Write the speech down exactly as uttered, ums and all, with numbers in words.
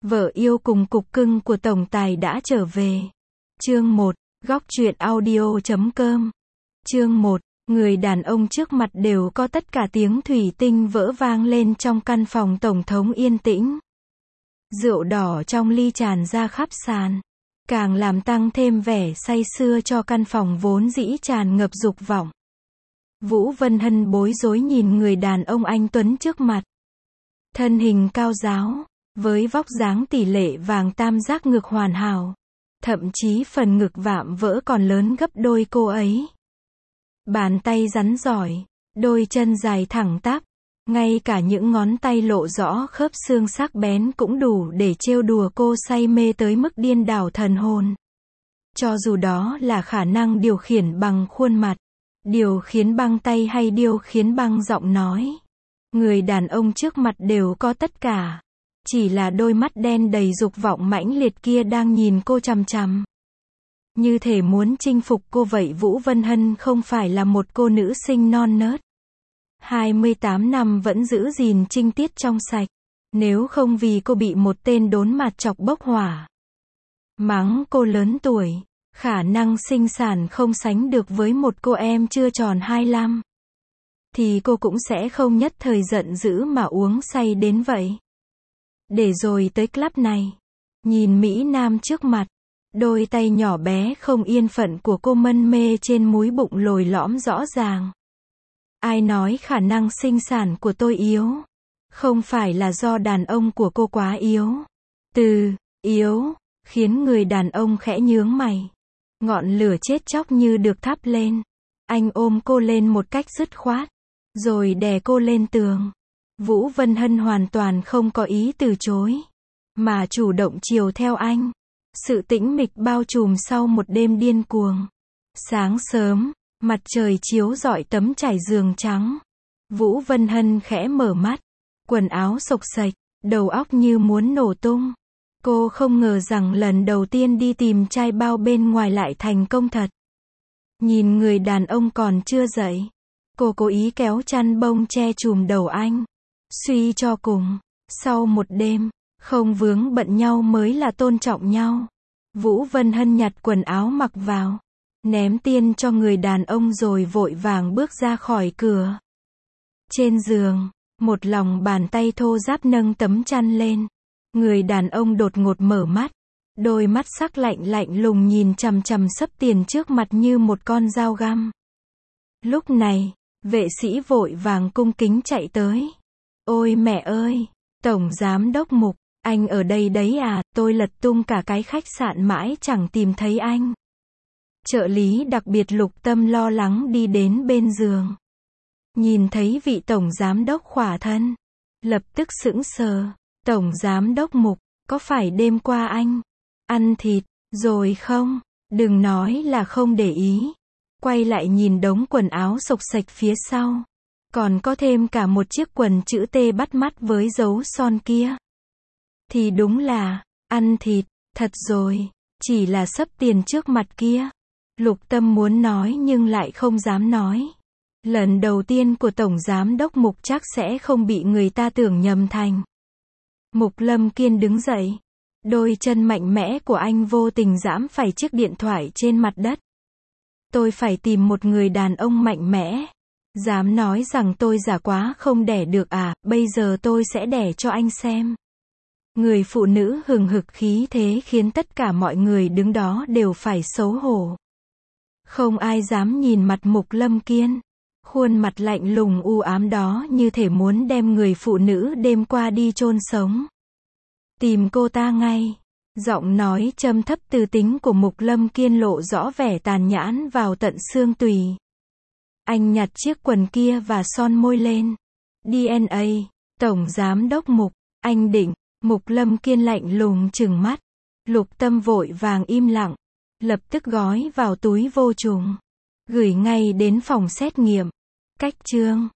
Vợ yêu cùng cục cưng của tổng tài đã trở về. Chương một, góc truyện audio chấm com. Chương một, người đàn ông trước mặt đều có tất cả tiếng thủy tinh vỡ vang lên trong căn phòng tổng thống yên tĩnh. Rượu đỏ trong ly tràn ra khắp sàn, càng làm tăng thêm vẻ say sưa cho căn phòng vốn dĩ tràn ngập dục vọng. Vũ Vân Hân bối rối nhìn người đàn ông anh tuấn trước mặt. Thân hình cao ráo, với vóc dáng tỷ lệ vàng tam giác ngực hoàn hảo. Thậm chí phần ngực vạm vỡ còn lớn gấp đôi cô ấy. Bàn tay rắn giỏi, đôi chân dài thẳng tắp, ngay cả những ngón tay lộ rõ khớp xương sắc bén cũng đủ để trêu đùa cô say mê tới mức điên đảo thần hồn. Cho dù đó là khả năng điều khiển bằng khuôn mặt, điều khiến bằng tay hay điều khiến bằng giọng nói. Người đàn ông trước mặt đều có tất cả. Chỉ là đôi mắt đen đầy dục vọng mãnh liệt kia đang nhìn cô chằm chằm. Như thể muốn chinh phục cô vậy. Vũ Vân Hân không phải là một cô nữ sinh non nớt. hai mươi tám năm vẫn giữ gìn trinh tiết trong sạch. Nếu không vì cô bị một tên đốn mặt chọc bốc hỏa. Mắng cô lớn tuổi, khả năng sinh sản không sánh được với một cô em chưa tròn hai mươi lăm. Thì cô cũng sẽ không nhất thời giận dữ mà uống say đến vậy. Để rồi tới club này, nhìn Mỹ Nam trước mặt, đôi tay nhỏ bé không yên phận của cô mân mê trên múi bụng lồi lõm rõ ràng. Ai nói khả năng sinh sản của tôi yếu? Không phải là do đàn ông của cô quá yếu. Từ yếu khiến người đàn ông khẽ nhướng mày. Ngọn lửa chết chóc như được thắp lên. Anh ôm cô lên một cách dứt khoát, rồi đè cô lên tường. Vũ Vân Hân hoàn toàn không có ý từ chối, mà chủ động chiều theo anh. Sự tĩnh mịch bao trùm sau một đêm điên cuồng. Sáng sớm, mặt trời chiếu rọi tấm trải giường trắng. Vũ Vân Hân khẽ mở mắt, quần áo xộc xệch, đầu óc như muốn nổ tung. Cô không ngờ rằng lần đầu tiên đi tìm trai bao bên ngoài lại thành công thật. Nhìn người đàn ông còn chưa dậy, cô cố ý kéo chăn bông che trùm đầu anh. Suy cho cùng, sau một đêm, không vướng bận nhau mới là tôn trọng nhau. Vũ Vân Hân nhặt quần áo mặc vào, ném tiền cho người đàn ông rồi vội vàng bước ra khỏi cửa. Trên giường, một lòng bàn tay thô ráp nâng tấm chăn lên. Người đàn ông đột ngột mở mắt, đôi mắt sắc lạnh lạnh lùng nhìn chằm chằm xấp tiền trước mặt như một con dao găm. Lúc này, vệ sĩ vội vàng cung kính chạy tới. Ôi mẹ ơi, Tổng Giám Đốc Mục, anh ở đây đấy à? Tôi lật tung cả cái khách sạn mãi chẳng tìm thấy anh. Trợ lý đặc biệt Lục Tâm lo lắng đi đến bên giường. Nhìn thấy vị Tổng Giám Đốc khỏa thân, lập tức sững sờ. Tổng Giám Đốc Mục, có phải đêm qua anh ăn thịt rồi không? Đừng nói là không để ý. Quay lại nhìn đống quần áo xộc xệch phía sau. Còn có thêm cả một chiếc quần chữ T bắt mắt với dấu son kia. Thì đúng là, ăn thịt, thật rồi, chỉ là xấp tiền trước mặt kia. Lục Tâm muốn nói nhưng lại không dám nói. Lần đầu tiên của Tổng Giám Đốc Mục chắc sẽ không bị người ta tưởng nhầm thành. Mục Lâm Kiên đứng dậy. Đôi chân mạnh mẽ của anh vô tình giẫm phải chiếc điện thoại trên mặt đất. Tôi phải tìm một người đàn ông mạnh mẽ. Dám nói rằng tôi giả quá không đẻ được à? Bây giờ tôi sẽ đẻ cho anh xem. Người phụ nữ hừng hực khí thế khiến tất cả mọi người đứng đó đều phải xấu hổ. Không ai dám nhìn mặt Mục Lâm Kiên. Khuôn mặt lạnh lùng u ám đó như thể muốn đem người phụ nữ đêm qua đi chôn sống. Tìm cô ta ngay. Giọng nói trầm thấp từ tính của Mục Lâm Kiên lộ rõ vẻ tàn nhẫn vào tận xương tủy. Anh nhặt chiếc quần kia và son môi lên. đê en a, Tổng Giám Đốc Mục, anh định. Mục Lâm Kiên lạnh lùng trừng mắt. Lục Tâm vội vàng im lặng. Lập tức gói vào túi vô trùng. Gửi ngay đến phòng xét nghiệm. Cách chương.